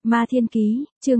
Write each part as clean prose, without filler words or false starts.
Ma Thiên Ký, chương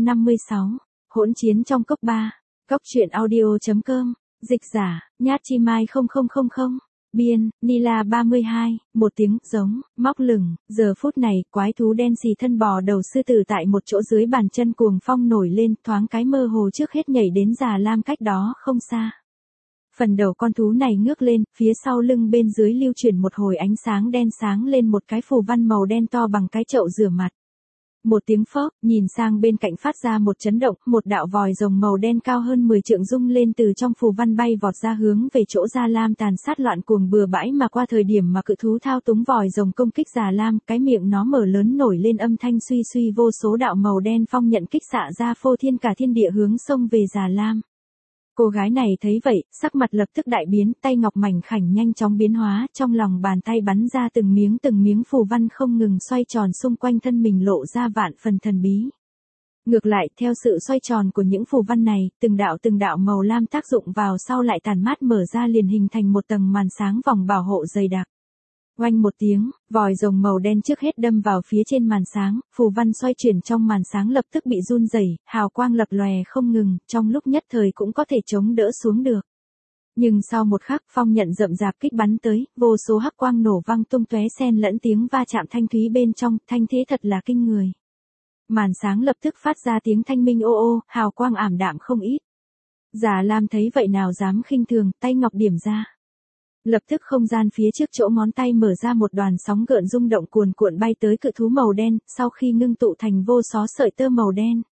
356, hỗn chiến trong cốc 3, cốc truyện audio.com, dịch giả, Nhát Chi Mai 0000, biên, Nila 32, một tiếng, giống, móc lửng, giờ phút này, quái thú đen xì thân bò đầu sư tử tại một chỗ dưới bàn chân cuồng phong nổi lên, thoáng cái mơ hồ trước hết nhảy đến Già Lam cách đó không xa. Phần đầu con thú này ngước lên, phía sau lưng bên dưới lưu chuyển một hồi ánh sáng đen sáng lên một cái phù văn màu đen to bằng cái chậu rửa mặt. Một tiếng phốc, nhìn sang bên cạnh phát ra một chấn động, một đạo vòi rồng màu đen cao hơn 10 trượng rung lên từ trong phù văn bay vọt ra hướng về chỗ Già Lam tàn sát loạn cuồng bừa bãi mà qua thời điểm mà cự thú thao túng vòi rồng công kích Già Lam, cái miệng nó mở lớn nổi lên âm thanh suy suy vô số đạo màu đen phong nhận kích xạ ra phô thiên cả thiên địa hướng sông về Già Lam. Cô gái này thấy vậy, sắc mặt lập tức đại biến, tay ngọc mảnh khảnh nhanh chóng biến hóa, trong lòng bàn tay bắn ra từng miếng phù văn không ngừng xoay tròn xung quanh thân mình lộ ra vạn phần thần bí. Ngược lại, theo sự xoay tròn của những phù văn này, từng đạo màu lam tác dụng vào sau lại tàn mát mở ra liền hình thành một tầng màn sáng vòng bảo hộ dày đặc. Oanh một tiếng, vòi rồng màu đen trước hết đâm vào phía trên màn sáng, phù văn xoay chuyển trong màn sáng lập tức bị run rẩy, hào quang lập lòe không ngừng, trong lúc nhất thời cũng có thể chống đỡ xuống được. Nhưng sau một khắc, phong nhận rậm rạp kích bắn tới, vô số hắc quang nổ văng tung tóe xen lẫn tiếng va chạm thanh thúy bên trong, thanh thế thật là kinh người. Màn sáng lập tức phát ra tiếng thanh minh ô ô, hào quang ảm đạm không ít. Già Lam thấy vậy nào dám khinh thường, tay ngọc điểm ra. Lập tức không gian phía trước chỗ ngón tay mở ra một đoàn sóng gợn rung động cuồn cuộn bay tới cự thú màu đen, sau khi ngưng tụ thành vô số sợi tơ màu đen.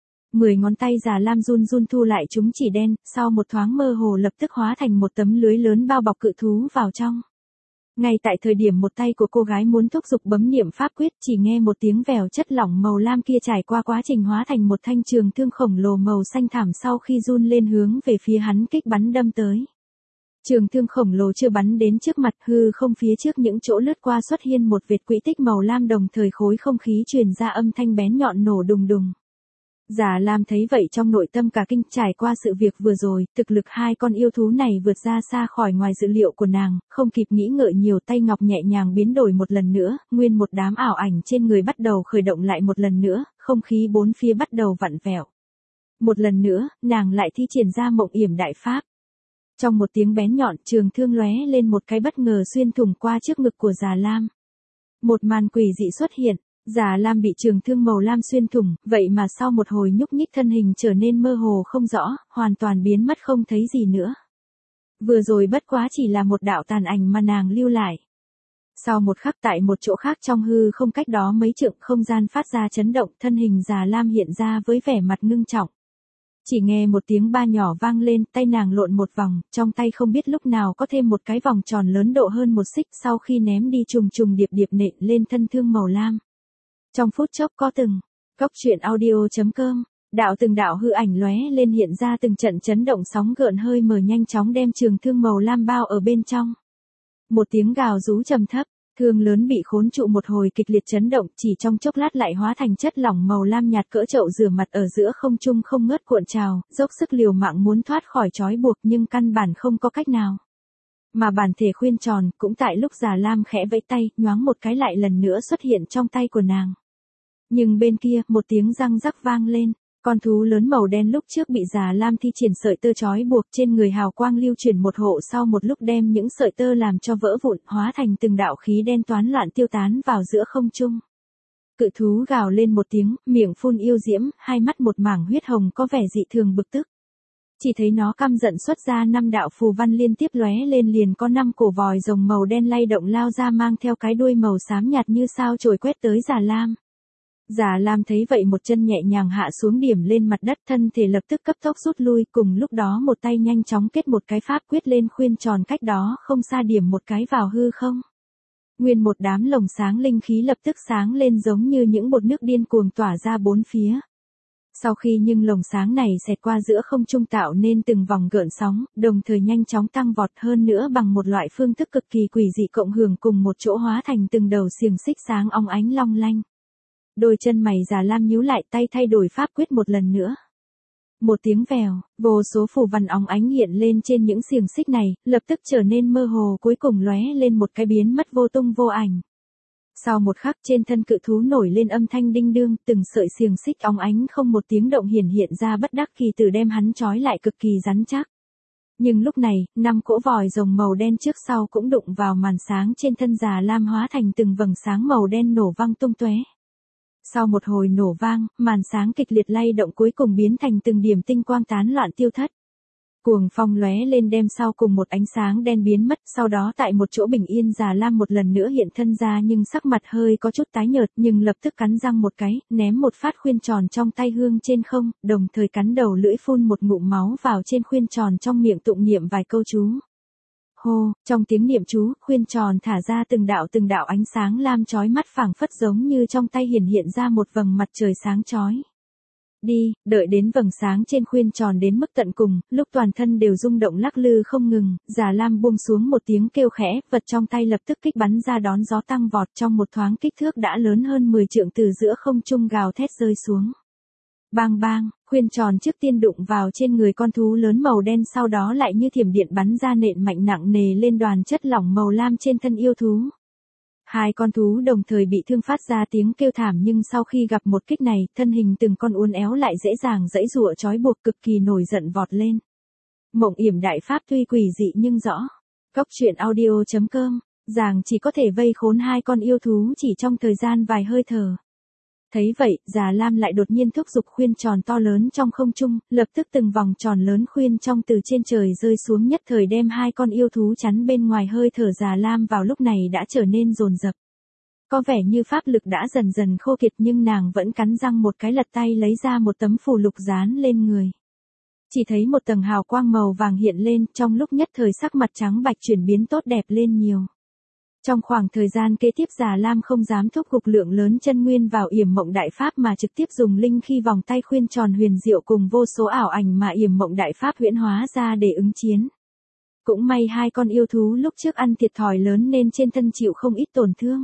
10 ngón tay Già Lam run run thu lại chúng chỉ đen, sau một thoáng mơ hồ lập tức hóa thành một tấm lưới lớn bao bọc cự thú vào trong. Ngay tại thời điểm một tay của cô gái muốn thúc giục bấm niệm pháp quyết, chỉ nghe một tiếng vèo, chất lỏng màu lam kia trải qua quá trình hóa thành một thanh trường thương khổng lồ màu xanh thảm sau khi run lên hướng về phía hắn kích bắn đâm tới. Trường thương khổng lồ chưa bắn đến trước mặt, hư không phía trước những chỗ lướt qua xuất hiện một vệt quỹ tích màu lam, đồng thời khối không khí truyền ra âm thanh bén nhọn nổ đùng đùng. Già Lam thấy vậy trong nội tâm cả kinh, trải qua sự việc vừa rồi, thực lực hai con yêu thú này vượt ra xa khỏi ngoài dự liệu của nàng, không kịp nghĩ ngợi nhiều, tay ngọc nhẹ nhàng biến đổi một lần nữa, nguyên một đám ảo ảnh trên người bắt đầu khởi động lại một lần nữa, không khí bốn phía bắt đầu vặn vẹo. Một lần nữa, nàng lại thi triển ra mộng yểm đại pháp. Trong một tiếng bén nhọn, trường thương lóe lên một cái bất ngờ xuyên thủng qua trước ngực của Già Lam. Một màn quỷ dị xuất hiện, Già Lam bị trường thương màu lam xuyên thủng, vậy mà sau một hồi nhúc nhích thân hình trở nên mơ hồ không rõ, hoàn toàn biến mất không thấy gì nữa. Vừa rồi bất quá chỉ là một đạo tàn ảnh mà nàng lưu lại. Sau một khắc tại một chỗ khác trong hư không cách đó mấy trượng, không gian phát ra chấn động, thân hình Già Lam hiện ra với vẻ mặt ngưng trọng. Chỉ nghe một tiếng ba nhỏ vang lên, tay nàng lộn một vòng, trong tay không biết lúc nào có thêm một cái vòng tròn lớn độ hơn một xích, sau khi ném đi trùng trùng điệp điệp nện lên thân thương màu lam. Trong phút chốc có từng, cốc truyện audio.com, từng đạo hư ảnh lóe lên hiện ra từng trận chấn động sóng gợn hơi mờ nhanh chóng đem trường thương màu lam bao ở bên trong. Một tiếng gào rú trầm thấp, thương lớn bị khốn trụ một hồi kịch liệt chấn động, chỉ trong chốc lát lại hóa thành chất lỏng màu lam nhạt cỡ chậu rửa mặt ở giữa không trung không ngớt cuộn trào, dốc sức liều mạng muốn thoát khỏi trói buộc nhưng căn bản không có cách nào. Mà bản thể khuyên tròn, cũng tại lúc Già Lam khẽ vẫy tay, nhoáng một cái lại lần nữa xuất hiện trong tay của nàng. Nhưng bên kia, một tiếng răng rắc vang lên, con thú lớn màu đen lúc trước bị Già Lam thi triển sợi tơ trói buộc trên người hào quang lưu chuyển một hộ, sau một lúc đem những sợi tơ làm cho vỡ vụn, hóa thành từng đạo khí đen toán loạn tiêu tán vào giữa không trung. Cự thú gào lên một tiếng, miệng phun yêu diễm, hai mắt một mảng huyết hồng có vẻ dị thường bực tức. Chỉ thấy nó căm giận xuất ra 5 đạo phù văn liên tiếp lóe lên, liền có 5 cổ vòi rồng màu đen lay động lao ra mang theo cái đuôi màu xám nhạt như sao chổi quét tới Già Lam. Già Lam thấy vậy một chân nhẹ nhàng hạ xuống điểm lên mặt đất, thân thể lập tức cấp tốc rút lui, cùng lúc đó một tay nhanh chóng kết một cái pháp quyết lên khuyên tròn cách đó không xa điểm một cái vào hư không. Nguyên một đám lồng sáng linh khí lập tức sáng lên giống như những bọt nước điên cuồng tỏa ra bốn phía. Sau khi nhưng lồng sáng này xẹt qua giữa không trung tạo nên từng vòng gợn sóng, đồng thời nhanh chóng tăng vọt hơn nữa bằng một loại phương thức cực kỳ quỷ dị cộng hưởng cùng một chỗ hóa thành từng đầu xiềng xích sáng óng ánh long lanh. Đôi chân mày Già Lam nhíu lại, tay thay đổi pháp quyết một lần nữa. Một tiếng vèo, vô số phù văn óng ánh hiện lên trên những xiềng xích này, lập tức trở nên mơ hồ cuối cùng lóe lên một cái biến mất vô tung vô ảnh. Sau một khắc trên thân cự thú nổi lên âm thanh đinh đương, từng sợi xiềng xích óng ánh không một tiếng động hiển hiện ra bất đắc kỳ từ đem hắn trói lại cực kỳ rắn chắc. Nhưng lúc này, 5 cỗ vòi rồng màu đen trước sau cũng đụng vào màn sáng trên thân Già Lam hóa thành từng vầng sáng màu đen nổ vang tung tóe. Sau một hồi nổ vang, màn sáng kịch liệt lay động cuối cùng biến thành từng điểm tinh quang tán loạn tiêu thất. Cuồng phong lóe lên đem sau cùng một ánh sáng đen biến mất, sau đó tại một chỗ bình yên Già Lam một lần nữa hiện thân ra nhưng sắc mặt hơi có chút tái nhợt nhưng lập tức cắn răng một cái, ném một phát khuyên tròn trong tay hương trên không, đồng thời cắn đầu lưỡi phun một ngụm máu vào trên khuyên tròn trong miệng tụng niệm vài câu chú. Hô, trong tiếng niệm chú, khuyên tròn thả ra từng đạo ánh sáng lam chói mắt phảng phất giống như trong tay hiện ra một vầng mặt trời sáng chói. Đi, đợi đến vầng sáng trên khuyên tròn đến mức tận cùng, lúc toàn thân đều rung động lắc lư không ngừng, Già Lam buông xuống một tiếng kêu khẽ, vật trong tay lập tức kích bắn ra đón gió tăng vọt trong một thoáng kích thước đã lớn hơn 10 trượng từ giữa không trung gào thét rơi xuống. Bang bang, khuyên tròn trước tiên đụng vào trên người con thú lớn màu đen sau đó lại như thiểm điện bắn ra nện mạnh nặng nề lên đoàn chất lỏng màu lam trên thân yêu thú. Hai con thú đồng thời bị thương phát ra tiếng kêu thảm nhưng sau khi gặp một kích này, thân hình từng con uốn éo lại dễ dàng giãy giụa trói buộc cực kỳ nổi giận vọt lên. Mộng yểm đại pháp tuy quỷ dị nhưng rõ. Cốc truyện audio.com, Giàng chỉ có thể vây khốn hai con yêu thú chỉ trong thời gian vài hơi thở. Thấy vậy, Già Lam lại đột nhiên thúc giục khuyên tròn to lớn trong không trung, lập tức từng vòng tròn lớn khuyên trong từ trên trời rơi xuống nhất thời đem hai con yêu thú chắn bên ngoài hơi thở Già Lam vào lúc này đã trở nên dồn dập. Có vẻ như pháp lực đã dần dần khô kiệt nhưng nàng vẫn cắn răng một cái lật tay lấy ra một tấm phù lục dán lên người. Chỉ thấy một tầng hào quang màu vàng hiện lên, trong lúc nhất thời sắc mặt trắng bạch chuyển biến tốt đẹp lên nhiều. Trong khoảng thời gian kế tiếp Già Lam không dám thúc giục lượng lớn chân nguyên vào yểm mộng đại pháp mà trực tiếp dùng linh khí vòng tay khuyên tròn huyền diệu cùng vô số ảo ảnh mà yểm mộng đại pháp huyễn hóa ra để ứng chiến. Cũng may hai con yêu thú lúc trước ăn thiệt thòi lớn nên trên thân chịu không ít tổn thương.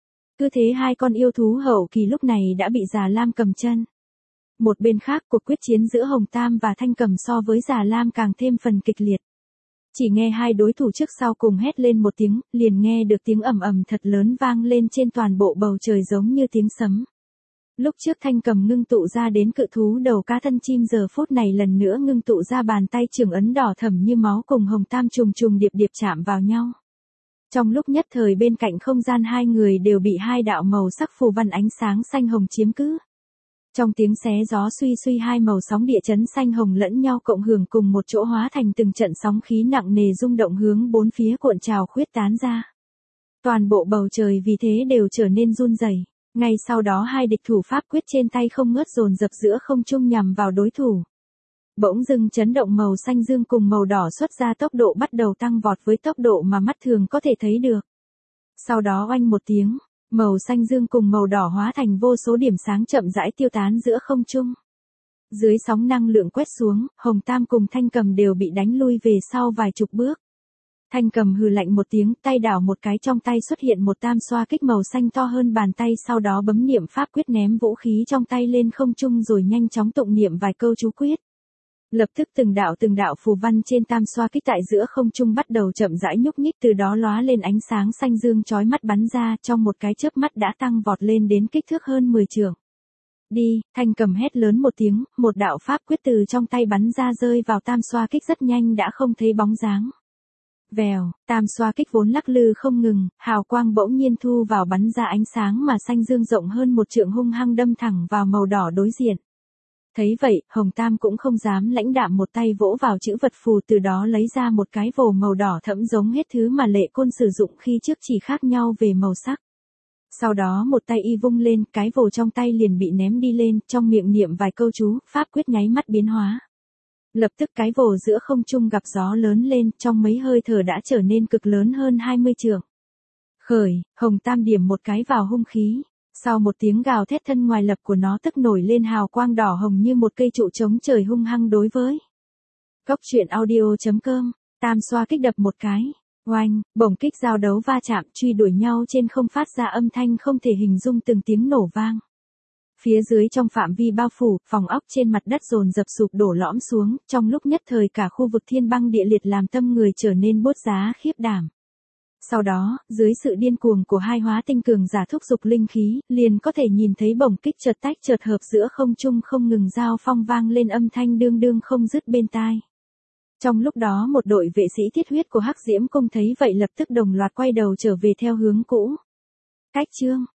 Cứ thế hai con yêu thú hậu kỳ lúc này đã bị Già Lam cầm chân. Một bên khác cuộc quyết chiến giữa Hồng Tam và Thanh Cầm so với Già Lam càng thêm phần kịch liệt. Chỉ nghe hai đối thủ trước sau cùng hét lên một tiếng, liền nghe được tiếng ầm ầm thật lớn vang lên trên toàn bộ bầu trời giống như tiếng sấm. Lúc trước Thanh Cầm ngưng tụ ra đến cự thú đầu cá thân chim giờ phút này lần nữa ngưng tụ ra bàn tay trường ấn đỏ thẫm như máu cùng Hồng Tam trùng trùng điệp điệp chạm vào nhau. Trong lúc nhất thời bên cạnh không gian hai người đều bị hai đạo màu sắc phù văn ánh sáng xanh hồng chiếm cứ. Trong tiếng xé gió suy suy hai màu sóng địa chấn xanh hồng lẫn nhau cộng hưởng cùng một chỗ hóa thành từng trận sóng khí nặng nề rung động hướng bốn phía cuộn trào khuyết tán ra. Toàn bộ bầu trời vì thế đều trở nên run rẩy. Ngay sau đó hai địch thủ pháp quyết trên tay không ngớt dồn dập giữa không trung nhằm vào đối thủ. Bỗng dưng chấn động màu xanh dương cùng màu đỏ xuất ra tốc độ bắt đầu tăng vọt với tốc độ mà mắt thường có thể thấy được. Sau đó oanh một tiếng. Màu xanh dương cùng màu đỏ hóa thành vô số điểm sáng chậm rãi tiêu tán giữa không trung. Dưới sóng năng lượng quét xuống, Hồng Tam cùng Thanh Cầm đều bị đánh lui về sau vài chục bước. Thanh Cầm hừ lạnh một tiếng, tay đảo một cái trong tay xuất hiện một tam xoa kích màu xanh to hơn bàn tay sau đó bấm niệm pháp quyết ném vũ khí trong tay lên không trung rồi nhanh chóng tụng niệm vài câu chú quyết. Lập tức từng đạo phù văn trên tam xoa kích tại giữa không trung bắt đầu chậm rãi nhúc nhích từ đó lóa lên ánh sáng xanh dương chói mắt bắn ra trong một cái chớp mắt đã tăng vọt lên đến kích thước hơn 10 trượng. Đi, Thanh Cầm hét lớn một tiếng, một đạo pháp quyết từ trong tay bắn ra rơi vào tam xoa kích rất nhanh đã không thấy bóng dáng. Vèo, tam xoa kích vốn lắc lư không ngừng, hào quang bỗng nhiên thu vào bắn ra ánh sáng mà xanh dương rộng hơn một trượng hung hăng đâm thẳng vào màu đỏ đối diện. Thấy vậy, Hồng Tam cũng không dám lãnh đạm một tay vỗ vào chữ vật phù từ đó lấy ra một cái vồ màu đỏ thẫm giống hết thứ mà Lệ Côn sử dụng khi trước chỉ khác nhau về màu sắc. Sau đó một tay y vung lên, cái vồ trong tay liền bị ném đi lên, trong miệng niệm vài câu chú, pháp quyết nháy mắt biến hóa. Lập tức cái vồ giữa không trung gặp gió lớn lên, trong mấy hơi thở đã trở nên cực lớn hơn 20 trượng. Khởi, Hồng Tam điểm một cái vào hung khí. Sau một tiếng gào thét thân ngoài lập của nó tức nổi lên hào quang đỏ hồng như một cây trụ chống trời hung hăng đối với. Cốc truyện audio.com, tam xoa kích đập một cái. Oanh, bổng kích giao đấu va chạm truy đuổi nhau trên không phát ra âm thanh không thể hình dung từng tiếng nổ vang. Phía dưới trong phạm vi bao phủ, phòng ốc trên mặt đất dồn dập sụp đổ lõm xuống, trong lúc nhất thời cả khu vực thiên băng địa liệt làm tâm người trở nên bốt giá khiếp đảm. Sau đó, dưới sự điên cuồng của hai hóa tinh cường giả thúc dục linh khí, liền có thể nhìn thấy bổng kích chợt tách chợt hợp giữa không trung không ngừng giao phong vang lên âm thanh đương đương không dứt bên tai. Trong lúc đó một đội vệ sĩ thiết huyết của Hắc Diễm Cung thấy vậy lập tức đồng loạt quay đầu trở về theo hướng cũ. Cách chương